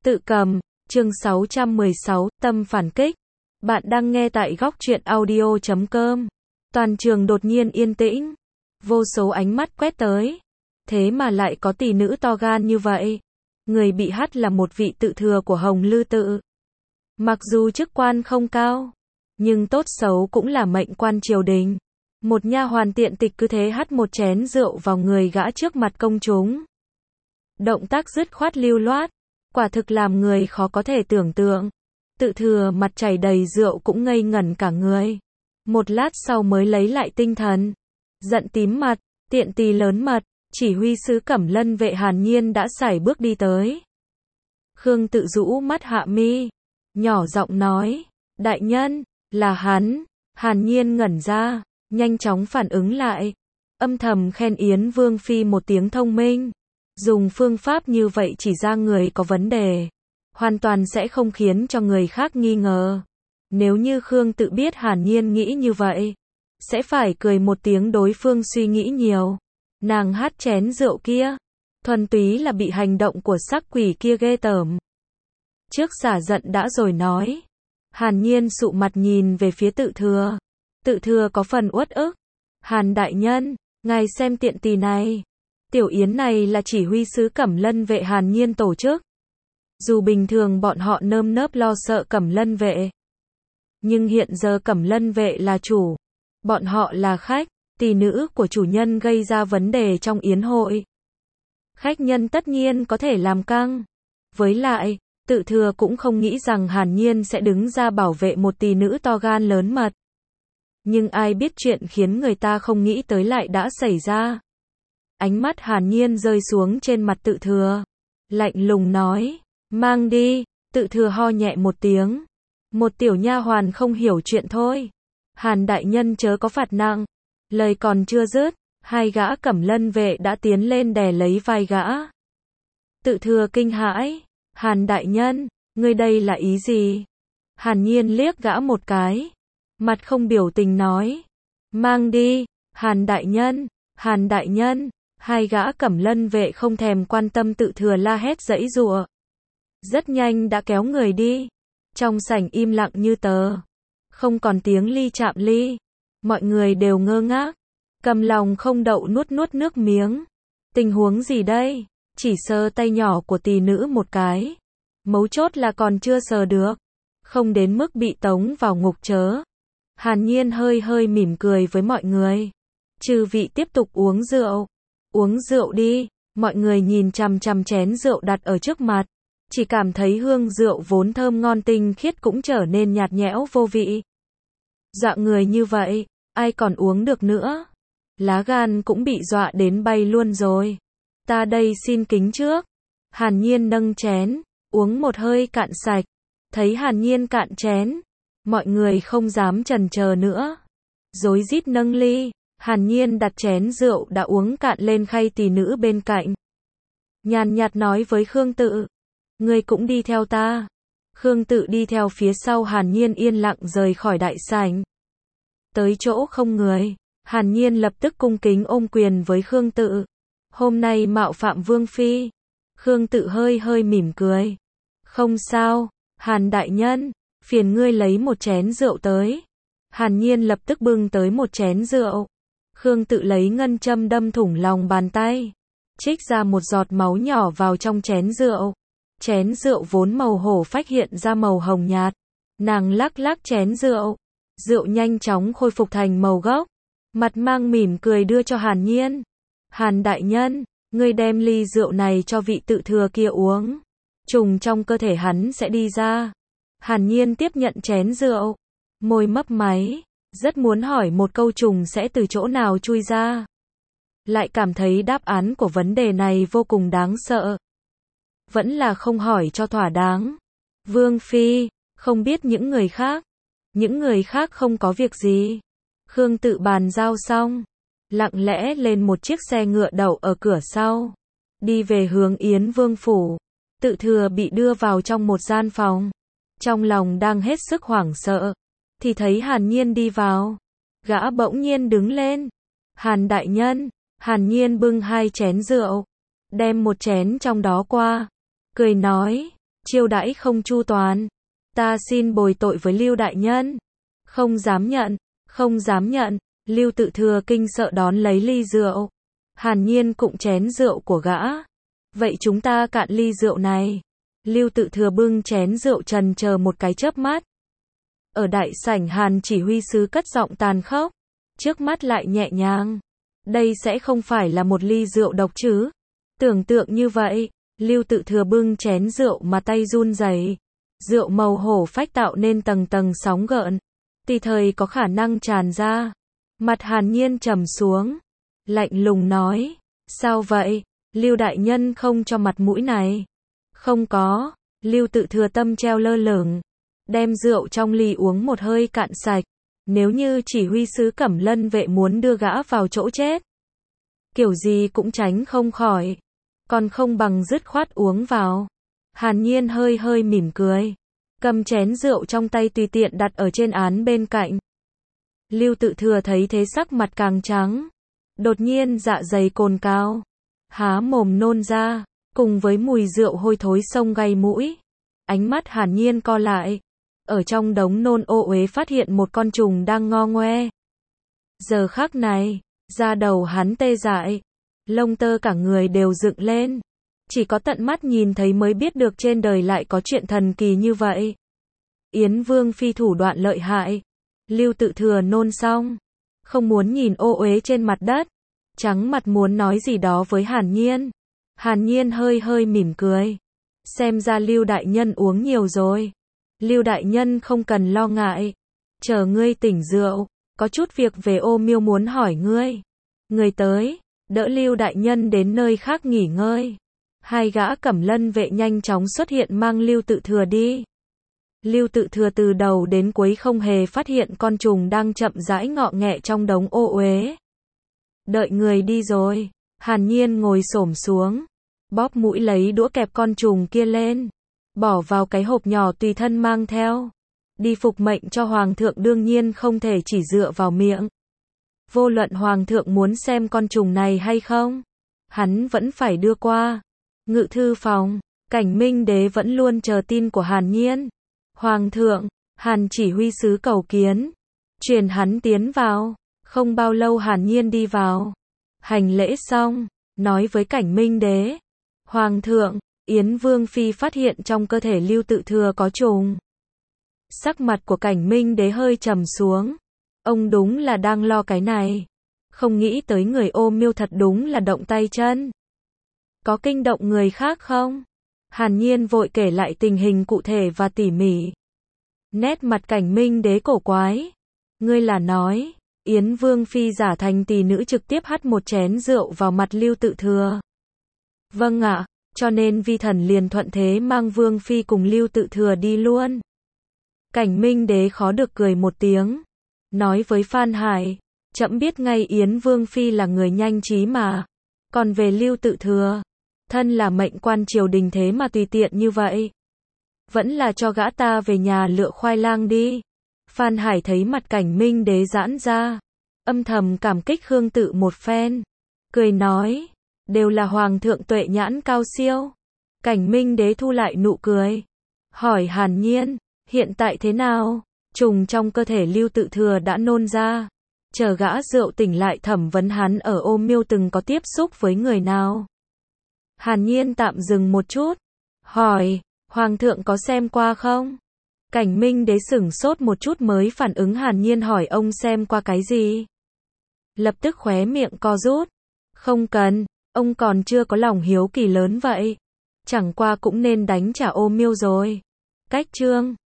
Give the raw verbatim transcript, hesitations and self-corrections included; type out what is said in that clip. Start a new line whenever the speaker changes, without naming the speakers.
Tự cầm, chương sáu trăm mười sáu, tâm phản kích. Bạn đang nghe tại góc truyện audio chấm com. Toàn trường đột nhiên yên tĩnh. Vô số ánh mắt quét tới. Thế mà lại có tỷ nữ to gan như vậy. Người bị hắt là một vị tự thừa của Hồng Lư tự. Mặc dù chức quan không cao, nhưng tốt xấu cũng là mệnh quan triều đình. Một nha hoàn tiện tịch cứ thế hắt một chén rượu vào người gã trước mặt công chúng. Động tác dứt khoát lưu loát, quả thực làm người khó có thể tưởng tượng. Tự thừa mặt chảy đầy rượu cũng ngây ngẩn cả người. Một lát sau mới lấy lại tinh thần. Giận tím mặt, tiện tì lớn mật, chỉ huy sứ Cẩm Lân vệ Hàn Nhiên đã sải bước đi tới. Khương Tự rũ mắt hạ mi, nhỏ giọng nói, đại nhân, là hắn. Hàn Nhiên ngẩn ra, nhanh chóng phản ứng lại. Âm thầm khen Yến Vương Phi một tiếng thông minh. Dùng phương pháp như vậy chỉ ra người có vấn đề, hoàn toàn sẽ không khiến cho người khác nghi ngờ. Nếu như Khương Tự biết Hàn Nhiên nghĩ như vậy, sẽ phải cười một tiếng đối phương suy nghĩ nhiều. Nàng hát chén rượu kia, thuần túy là bị hành động của sắc quỷ kia ghê tởm. Trước xả giận đã rồi nói. Hàn Nhiên sụ mặt nhìn về phía Tự thừa. Tự thừa có phần uất ức. Hàn đại nhân, ngài xem tiện tì này. Tiểu yến này là chỉ huy sứ Cẩm Lân vệ Hàn Nhiên tổ chức. Dù bình thường bọn họ nơm nớp lo sợ Cẩm Lân vệ, nhưng hiện giờ Cẩm Lân vệ là chủ, bọn họ là khách, tỷ nữ của chủ nhân gây ra vấn đề trong yến hội. Khách nhân tất nhiên có thể làm căng. Với lại, Tự thừa cũng không nghĩ rằng Hàn Nhiên sẽ đứng ra bảo vệ một tỷ nữ to gan lớn mật. Nhưng ai biết chuyện khiến người ta không nghĩ tới lại đã xảy ra. Ánh mắt Hàn Nhiên rơi xuống trên mặt Tự thừa. Lạnh lùng nói, mang đi. Tự thừa ho nhẹ một tiếng. Một tiểu nha hoàn không hiểu chuyện thôi. Hàn đại nhân chớ có phạt nặng. Lời còn chưa dứt, hai gã Cẩm Lân vệ đã tiến lên đè lấy vai gã. Tự thừa kinh hãi. Hàn đại nhân, ngươi đây là ý gì? Hàn Nhiên liếc gã một cái. Mặt không biểu tình nói. Mang đi. Hàn đại nhân, Hàn đại nhân. Hai gã Cẩm Lân vệ không thèm quan tâm Tự thừa la hét giãy giụa. Rất nhanh đã kéo người đi. Trong sảnh im lặng như tờ. Không còn tiếng ly chạm ly. Mọi người đều ngơ ngác. Cầm lòng không đậu nuốt nuốt nước miếng. Tình huống gì đây? Chỉ sờ tay nhỏ của tỷ nữ một cái. Mấu chốt là còn chưa sờ được. Không đến mức bị tống vào ngục chớ. Hàn Nhiên hơi hơi mỉm cười với mọi người. Chư vị tiếp tục uống rượu. Uống rượu đi. Mọi người nhìn chằm chằm chén rượu đặt ở trước mặt. Chỉ cảm thấy hương rượu vốn thơm ngon tinh khiết cũng trở nên nhạt nhẽo vô vị. Dọa người như vậy, ai còn uống được nữa? Lá gan cũng bị dọa đến bay luôn rồi. Ta đây xin kính trước. Hàn Nhiên nâng chén, uống một hơi cạn sạch. Thấy Hàn Nhiên cạn chén, mọi người không dám chần chờ nữa. Rối rít nâng ly. Hàn Nhiên đặt chén rượu đã uống cạn lên khay tỷ nữ bên cạnh. Nhàn nhạt nói với Khương Tự. Ngươi cũng đi theo ta. Khương Tự đi theo phía sau Hàn Nhiên yên lặng rời khỏi đại sảnh. Tới chỗ không người, Hàn Nhiên lập tức cung kính ôm quyền với Khương Tự. Hôm nay mạo phạm Vương Phi. Khương Tự hơi hơi mỉm cười. Không sao, Hàn đại nhân, phiền ngươi lấy một chén rượu tới. Hàn Nhiên lập tức bưng tới một chén rượu. Khương Tự lấy ngân châm đâm thủng lòng bàn tay. Trích ra một giọt máu nhỏ vào trong chén rượu. Chén rượu vốn màu hổ phách hiện ra màu hồng nhạt. Nàng lắc lắc chén rượu. Rượu nhanh chóng khôi phục thành màu gốc. Mặt mang mỉm cười đưa cho Hàn Nhiên. Hàn đại nhân, ngươi đem ly rượu này cho vị Tự thừa kia uống. Trùng trong cơ thể hắn sẽ đi ra. Hàn Nhiên tiếp nhận chén rượu. Môi mấp máy. Rất muốn hỏi một câu trùng sẽ từ chỗ nào chui ra. Lại cảm thấy đáp án của vấn đề này vô cùng đáng sợ. Vẫn là không hỏi cho thỏa đáng. Vương Phi, không biết những người khác. Những người khác không có việc gì. Khương Tự bàn giao xong. Lặng lẽ lên một chiếc xe ngựa đậu ở cửa sau. Đi về hướng Yến Vương Phủ. Tự thừa bị đưa vào trong một gian phòng. Trong lòng đang hết sức hoảng sợ. Thì thấy Hàn Nhiên đi vào. Gã bỗng nhiên đứng lên. Hàn đại nhân. Hàn Nhiên bưng hai chén rượu. Đem một chén trong đó qua. Cười nói. chiêu đãi không chu toàn. Ta xin bồi tội với Lưu đại nhân. Không dám nhận, không dám nhận. Lưu Tự Thừa kinh sợ đón lấy ly rượu. Hàn Nhiên cũng chén rượu của gã. Vậy chúng ta cạn ly rượu này. Lưu Tự Thừa bưng chén rượu trần chờ một cái chớp mắt. Ở đại sảnh Hàn chỉ huy sứ cất giọng tàn khốc. Trước mắt lại nhẹ nhàng. Đây sẽ không phải là một ly rượu độc chứ. Tưởng tượng như vậy. Lưu Tự Thừa bưng chén rượu mà tay run rẩy. Rượu màu hổ phách tạo nên tầng tầng sóng gợn. Tùy thời có khả năng tràn ra. Mặt Hàn Nhiên trầm xuống. Lạnh lùng nói. Sao vậy? Lưu đại nhân không cho mặt mũi này. Không có. Lưu Tự Thừa tâm treo lơ lửng. Đem rượu trong ly uống một hơi cạn sạch. Nếu như chỉ huy sứ Cẩm Lân vệ muốn đưa gã vào chỗ chết. Kiểu gì cũng tránh không khỏi. Còn không bằng dứt khoát uống vào. Hàn Nhiên hơi hơi mỉm cười. Cầm chén rượu trong tay tùy tiện đặt ở trên án bên cạnh. Lưu Tự Thừa thấy thế sắc mặt càng trắng. Đột nhiên dạ dày cồn cao. Há mồm nôn ra. Cùng với mùi rượu hôi thối xông gây mũi. Ánh mắt Hàn Nhiên co lại. Ở trong đống nôn ô uế phát hiện một con trùng đang ngo ngoe. Giờ khắc này, da đầu hắn tê dại. Lông tơ cả người đều dựng lên. Chỉ có tận mắt nhìn thấy mới biết được trên đời lại có chuyện thần kỳ như vậy. Yến Vương phi thủ đoạn lợi hại. Lưu Tự Thừa nôn xong. Không muốn nhìn ô uế trên mặt đất. Trắng mặt muốn nói gì đó với Hàn Nhiên. Hàn Nhiên hơi hơi mỉm cười. Xem ra Lưu đại nhân uống nhiều rồi. Lưu đại nhân không cần lo ngại. Chờ ngươi tỉnh rượu. Có chút việc về Ô Miêu muốn hỏi ngươi. Người tới. Đỡ Lưu đại nhân đến nơi khác nghỉ ngơi. Hai gã Cẩm Lân vệ nhanh chóng xuất hiện mang Lưu Tự Thừa đi. Lưu Tự Thừa từ đầu đến cuối không hề phát hiện con trùng đang chậm rãi ngọ nghẹ trong đống ô uế. Đợi người đi rồi. Hàn Nhiên ngồi xổm xuống. Bóp mũi lấy đũa kẹp con trùng kia lên. Bỏ vào cái hộp nhỏ tùy thân mang theo. Đi phục mệnh cho Hoàng thượng đương nhiên không thể chỉ dựa vào miệng. Vô luận Hoàng thượng muốn xem con trùng này hay không. Hắn vẫn phải đưa qua. Ngự thư phòng. Cảnh Minh Đế vẫn luôn chờ tin của Hàn Nhiên. Hoàng thượng. Hàn chỉ huy sứ cầu kiến. Truyền hắn tiến vào. Không bao lâu Hàn Nhiên đi vào. Hành lễ xong. Nói với Cảnh Minh Đế. Hoàng thượng. Yến Vương phi phát hiện trong cơ thể Lưu Tự Thừa có trùng. Sắc mặt của Cảnh Minh Đế hơi trầm xuống. Ông đúng là đang lo cái này. Không nghĩ tới người Ô Miêu thật đúng là động tay chân. Có kinh động người khác không? Hàn Nhiên vội kể lại tình hình cụ thể và tỉ mỉ. Nét mặt Cảnh Minh Đế cổ quái. Ngươi là nói, Yến Vương phi giả thành tỷ nữ trực tiếp hắt một chén rượu vào mặt Lưu Tự Thừa. Vâng ạ, cho nên vi thần liền thuận thế mang Vương phi cùng Lưu Tự Thừa đi luôn. Cảnh Minh Đế khó được cười một tiếng. Nói với Phan Hải, trẫm biết ngay Yến Vương phi là người nhanh trí mà. Còn về Lưu Tự Thừa, thân là mệnh quan triều đình thế mà tùy tiện như vậy. Vẫn là cho gã ta về nhà lựa khoai lang đi. Phan Hải thấy mặt Cảnh Minh Đế giãn ra. Âm thầm cảm kích Khương Tự một phen. Cười nói, đều là Hoàng thượng tuệ nhãn cao siêu. Cảnh Minh Đế thu lại nụ cười. Hỏi Hàn Nhiên, hiện tại thế nào? Trùng trong cơ thể Lưu Tự Thừa đã nôn ra. Chờ gã rượu tỉnh lại thẩm vấn hắn ở Ô Miêu từng có tiếp xúc với người nào. Hàn Nhiên tạm dừng một chút. Hỏi, Hoàng thượng có xem qua không? Cảnh Minh Đế sửng sốt một chút mới phản ứng Hàn Nhiên hỏi ông xem qua cái gì. Lập tức khóe miệng co rút. Không cần, ông còn chưa có lòng hiếu kỳ lớn vậy. Chẳng qua cũng nên đánh trả Ô Miêu rồi. Cách chương